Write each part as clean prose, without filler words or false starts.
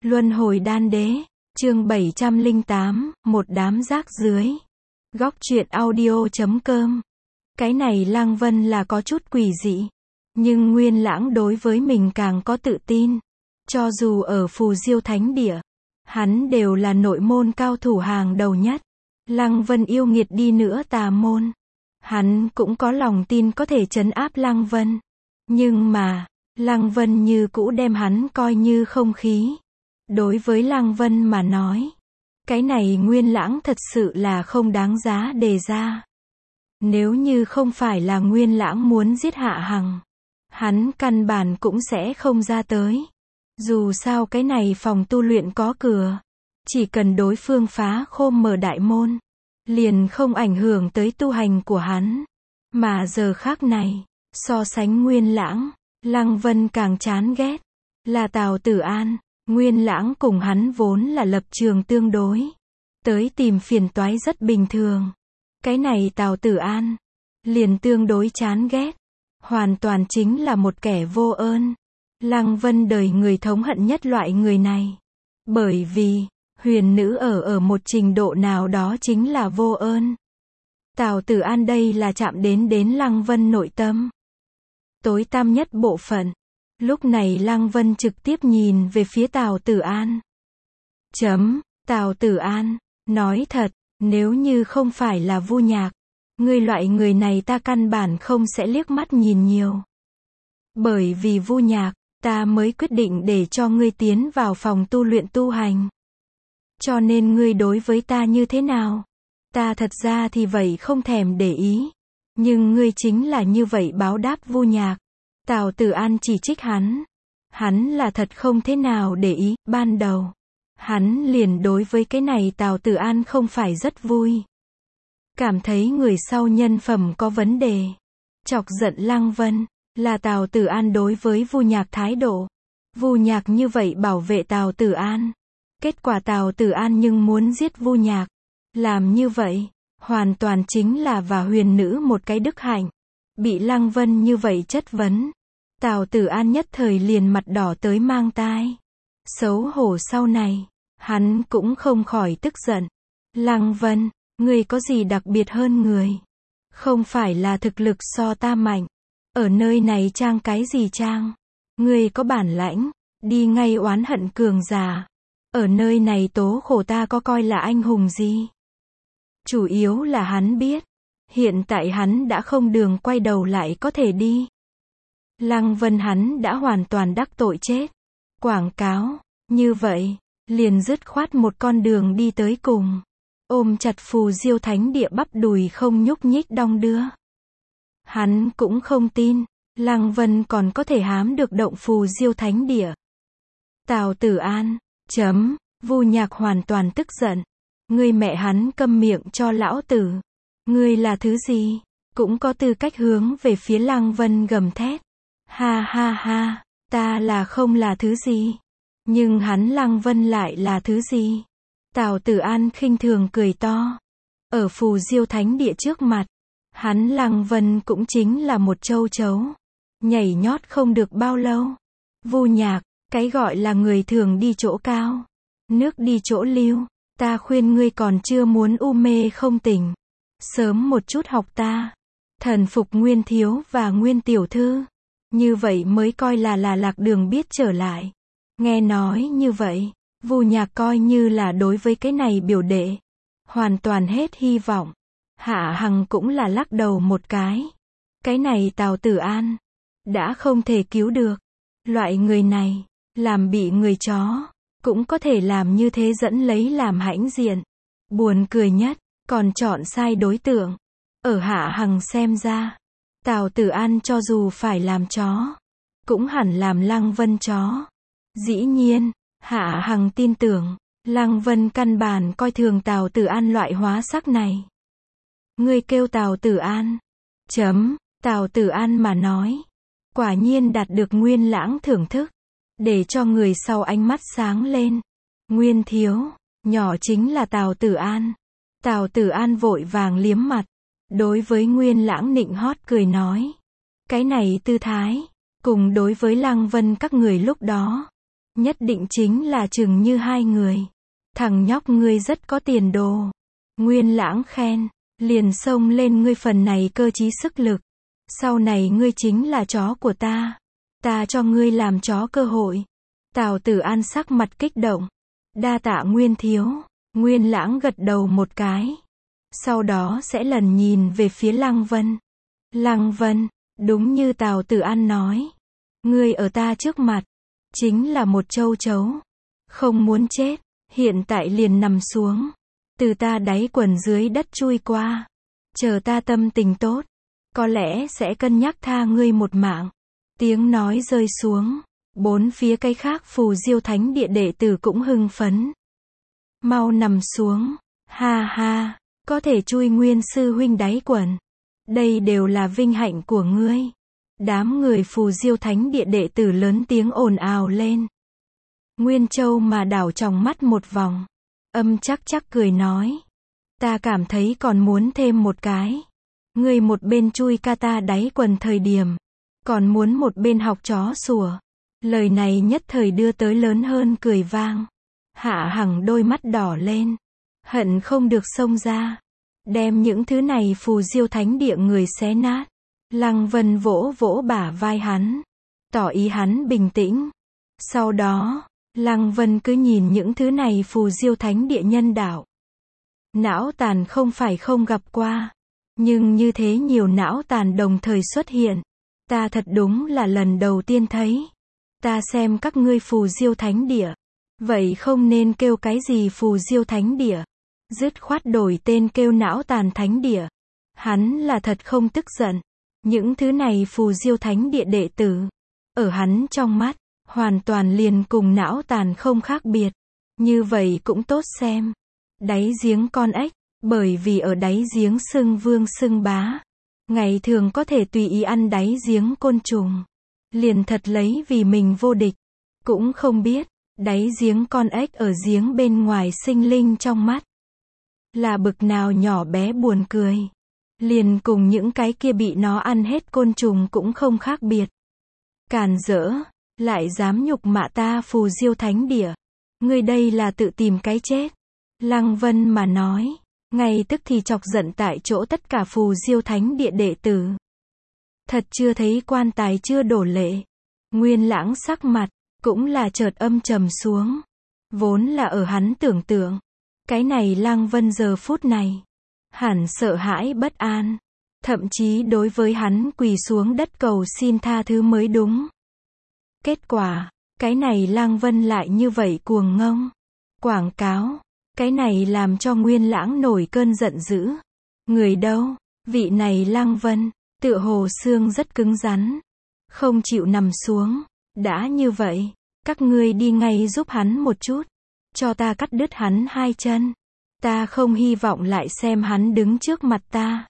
Luân hồi đan đế, chương 708, một đám rác dưới. Góc truyện audio.com. Cái này Lăng Vân là có chút quỷ dị. Nhưng Nguyên Lãng đối với mình càng có tự tin. Cho dù ở Phù Diêu Thánh Địa, hắn đều là nội môn cao thủ hàng đầu nhất. Lăng Vân yêu nghiệt đi nữa tà môn, hắn cũng có lòng tin có thể trấn áp Lăng Vân. Nhưng mà, Lăng Vân như cũ đem hắn coi như không khí. Đối với Lăng Vân mà nói, cái này Nguyên Lãng thật sự là không đáng giá đề ra. Nếu như không phải là Nguyên Lãng muốn giết Hạ Hằng, hắn căn bản cũng sẽ không ra tới. Dù sao cái này phòng tu luyện có cửa, chỉ cần đối phương phá khôm mở đại môn, liền không ảnh hưởng tới tu hành của hắn. Mà giờ khác này, so sánh Nguyên Lãng, Lăng Vân càng chán ghét là Tào Tử An. Nguyên Lãng cùng hắn vốn là lập trường tương đối, tới tìm phiền toái rất bình thường. Cái này Tào Tử An liền tương đối chán ghét, hoàn toàn chính là một kẻ vô ơn. Lăng Vân đời người thống hận nhất loại người này, bởi vì huyền nữ ở một trình độ nào đó chính là vô ơn. Tào Tử An đây là chạm đến Lăng Vân nội tâm tối tăm nhất bộ phận. Lúc này Lăng Vân trực tiếp nhìn về phía Tào Tử An. Tào Tử An, nói thật, nếu như không phải là Vu Nhạc, ngươi loại người này ta căn bản không sẽ liếc mắt nhìn nhiều. Bởi vì Vu Nhạc, ta mới quyết định để cho ngươi tiến vào phòng tu luyện tu hành. Cho nên ngươi đối với ta như thế nào? Ta thật ra thì vậy không thèm để ý. Nhưng ngươi chính là như vậy báo đáp Vu Nhạc. Tào Tử An chỉ trích hắn. Hắn là thật không thế nào để ý. Ban đầu, hắn liền đối với cái này Tào Tử An không phải rất vui. Cảm thấy người sau nhân phẩm có vấn đề. Chọc giận Lăng Vân là Tào Tử An đối với Vu Nhạc thái độ. Vu Nhạc như vậy bảo vệ Tào Tử An. Kết quả Tào Tử An nhưng muốn giết Vu Nhạc. Làm như vậy, hoàn toàn chính là và huyền nữ một cái đức hạnh. Bị Lăng Vân như vậy chất vấn, Tào Tử An nhất thời liền mặt đỏ tới mang tai. Xấu hổ sau này, hắn cũng không khỏi tức giận. Lăng Vân, ngươi có gì đặc biệt hơn người? Không phải là thực lực so ta mạnh. Ở nơi này trang cái gì trang? Ngươi có bản lãnh, đi ngay oán hận cường giả. Ở nơi này tố khổ ta có coi là anh hùng gì? Chủ yếu là hắn biết, hiện tại hắn đã không đường quay đầu lại có thể đi. Lăng Vân hắn đã hoàn toàn đắc tội chết. Quảng cáo, như vậy, liền dứt khoát một con đường đi tới cùng. Ôm chặt Phù Diêu Thánh Địa bắp đùi không nhúc nhích đong đưa. Hắn cũng không tin, Lăng Vân còn có thể hám được động Phù Diêu Thánh Địa. Tào Tử An, Vu Nhạc hoàn toàn tức giận. Ngươi mẹ hắn câm miệng cho lão tử. Ngươi là thứ gì? Cũng có tư cách hướng về phía Lăng Vân gầm thét. Ha ha ha, ta là không là thứ gì. Nhưng hắn Lăng Vân lại là thứ gì? Tào Tử An khinh thường cười to. Ở Phù Diêu Thánh Địa trước mặt, hắn Lăng Vân cũng chính là một châu chấu. Nhảy nhót không được bao lâu. Vu Nhạc, cái gọi là người thường đi chỗ cao, nước đi chỗ lưu. Ta khuyên ngươi còn chưa muốn u mê không tỉnh, sớm một chút học ta. Thần phục Nguyên thiếu và Nguyên tiểu thư. Như vậy mới coi là lạc đường biết trở lại. Nghe nói như vậy, Vu Nhạc coi như là đối với cái này biểu đệ hoàn toàn hết hy vọng. Hạ Hằng cũng là lắc đầu một cái. Cái này Tào Tử An đã không thể cứu được. Loại người này, làm bị người chó, cũng có thể làm như thế dẫn lấy làm hãnh diện. Buồn cười nhất, còn chọn sai đối tượng. Ở Hạ Hằng xem ra, Tào Tử An cho dù phải làm chó, cũng hẳn làm Lăng Vân chó. Dĩ nhiên, Hạ Hằng tin tưởng, Lăng Vân căn bản coi thường Tào Tử An loại hóa sắc này. Ngươi kêu Tào Tử An. Tào Tử An mà nói. Quả nhiên đạt được Nguyên Lãng thưởng thức. Để cho người sau ánh mắt sáng lên. Nguyên thiếu, nhỏ chính là Tào Tử An. Tào Tử An vội vàng liếm mặt. Đối với Nguyên Lãng nịnh hót cười nói. Cái này tư thái, cùng đối với Lăng Vân các người lúc đó, Nhất định chính là chừng như hai người. Thằng nhóc ngươi rất có tiền đồ. Nguyên Lãng khen. Liền xông lên ngươi phần này cơ trí sức lực. Sau này ngươi chính là chó của ta. Ta cho ngươi làm chó cơ hội. Tào Tử An sắc mặt kích động. Đa tạ Nguyên thiếu. Nguyên Lãng gật đầu một cái. Sau đó sẽ lần nhìn về phía Lăng Vân. Lăng Vân, đúng như Tào Tử An nói. Ngươi ở ta trước mặt. Chính là một châu chấu. Không muốn chết. Hiện tại liền nằm xuống. Từ ta đáy quần dưới đất chui qua. Chờ ta tâm tình tốt. Có lẽ sẽ cân nhắc tha ngươi một mạng. Tiếng nói rơi xuống. Bốn phía cái khác Phù Diêu Thánh Địa đệ tử cũng hưng phấn. Mau nằm xuống. Ha ha. Có thể chui Nguyên sư huynh đáy quần. Đây đều là vinh hạnh của ngươi. Đám người Phù Diêu Thánh Địa đệ tử lớn tiếng ồn ào lên. Nguyên Châu mà đảo tròng mắt một vòng. Âm chắc cười nói. Ta cảm thấy còn muốn thêm một cái. Ngươi một bên chui ca ta đáy quần thời điểm. Còn muốn một bên học chó sủa. Lời này nhất thời đưa tới lớn hơn cười vang. Hạ Hằng đôi mắt đỏ lên. Hận không được xông ra. Đem những thứ này Phù Diêu Thánh Địa người xé nát. Lăng Vân vỗ vỗ bả vai hắn. Tỏ ý hắn bình tĩnh. Sau đó, Lăng Vân cứ nhìn những thứ này Phù Diêu Thánh Địa nhân đạo. Não tàn không phải không gặp qua. Nhưng như thế nhiều não tàn đồng thời xuất hiện. Ta thật đúng là lần đầu tiên thấy. Ta xem các ngươi Phù Diêu Thánh Địa. Vậy không nên kêu cái gì Phù Diêu Thánh Địa. Dứt khoát đổi tên kêu não tàn Thánh Địa. Hắn là thật không tức giận. Những thứ này Phù Diêu Thánh Địa đệ tử. Ở hắn trong mắt, hoàn toàn liền cùng não tàn không khác biệt. Như vậy cũng tốt xem. Đáy giếng con ếch. Bởi vì ở đáy giếng xưng vương xưng bá. Ngày thường có thể tùy ý ăn đáy giếng côn trùng. Liền thật lấy vì mình vô địch. Cũng không biết, đáy giếng con ếch ở giếng bên ngoài sinh linh trong mắt. Là bực nào nhỏ bé buồn cười. Liền cùng những cái kia bị nó ăn hết côn trùng cũng không khác biệt. Càn rỡ, lại dám nhục mạ ta Phù Diêu Thánh Địa. Ngươi đây là tự tìm cái chết. Lăng Vân mà nói. Ngay tức thì chọc giận tại chỗ tất cả Phù Diêu Thánh Địa đệ tử. Thật chưa thấy quan tài chưa đổ lệ. Nguyên Lãng sắc mặt, cũng là chợt âm trầm xuống. Vốn là ở hắn tưởng tượng. Cái này Lăng Vân giờ phút này. Hẳn sợ hãi bất an. Thậm chí đối với hắn quỳ xuống đất cầu xin tha thứ mới đúng. Kết quả, cái này Lăng Vân lại như vậy cuồng ngông. Quảng cáo. Cái này làm cho Nguyên Lãng nổi cơn giận dữ. Người đâu? Vị này Lăng Vân, tựa hồ xương rất cứng rắn. Không chịu nằm xuống. Đã như vậy, các ngươi đi ngay giúp hắn một chút. Cho ta cắt đứt hắn hai chân. Ta không hy vọng lại xem hắn đứng trước mặt ta.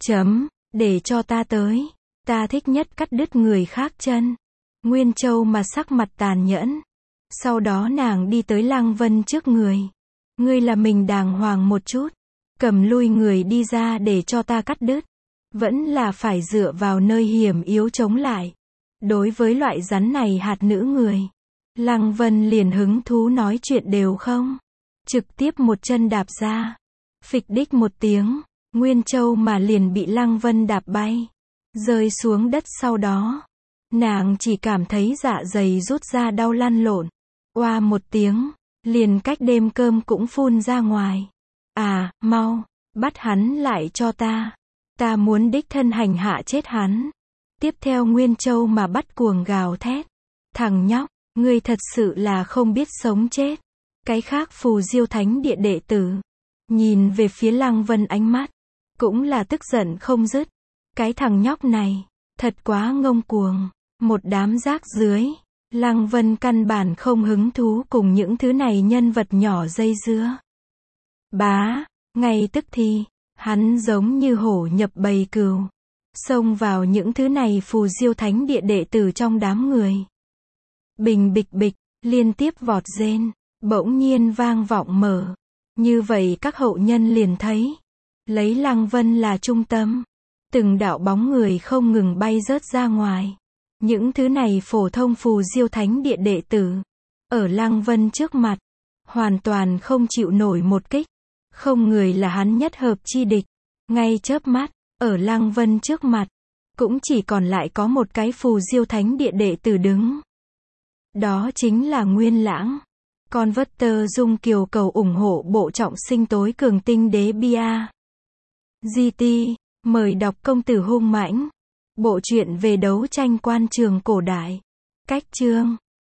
Để cho ta tới. Ta thích nhất cắt đứt người khác chân. Nguyên Châu mà sắc mặt tàn nhẫn. Sau đó nàng đi tới Lăng Vân trước người. Ngươi là mình đàng hoàng một chút. Cầm lui người đi ra để cho ta cắt đứt. Vẫn là phải dựa vào nơi hiểm yếu chống lại. Đối với loại rắn này hạt nữ người. Lăng Vân liền hứng thú nói chuyện đều không. Trực tiếp một chân đạp ra. Phịch đích một tiếng. Nguyên Châu mà liền bị Lăng Vân đạp bay. Rơi xuống đất sau đó. Nàng chỉ cảm thấy dạ dày rút ra đau lăn lộn. Oa một tiếng. Liền cách đêm cơm cũng phun ra ngoài. À, mau. Bắt hắn lại cho ta. Ta muốn đích thân hành hạ chết hắn. Tiếp theo Nguyên Châu mà bắt cuồng gào thét. Thằng nhóc, ngươi thật sự là không biết sống chết. Cái khác Phù Diêu Thánh Địa đệ tử. Nhìn về phía Lăng Vân ánh mắt. Cũng là tức giận không dứt. Cái thằng nhóc này. Thật quá ngông cuồng. Một đám rác rưới. Lăng Vân căn bản không hứng thú cùng những thứ này nhân vật nhỏ dây dưa. Bá. Ngay tức thì. Hắn giống như hổ nhập bầy cừu. Xông vào những thứ này Phù Diêu Thánh Địa đệ tử trong đám người. Bình bịch bịch. Liên tiếp vọt rên. Bỗng nhiên vang vọng mở. Như vậy các hậu nhân liền thấy. Lấy Lăng Vân là trung tâm. Từng đạo bóng người không ngừng bay rớt ra ngoài. Những thứ này phổ thông Phù Diêu Thánh Địa đệ tử. ở Lăng Vân trước mặt, hoàn toàn không chịu nổi một kích. Không người là hắn nhất hợp chi địch. Ngay chớp mắt, ở Lăng Vân trước mặt, cũng chỉ còn lại có một cái Phù Diêu Thánh Địa đệ tử đứng. Đó chính là Nguyên Lãng. Converter Dung Kiều cầu ủng hộ bộ trọng sinh tối cường tinh đế Bia. GT, mời đọc Công tử hung mãnh. Bộ truyện về đấu tranh quan trường cổ đại. Cách chương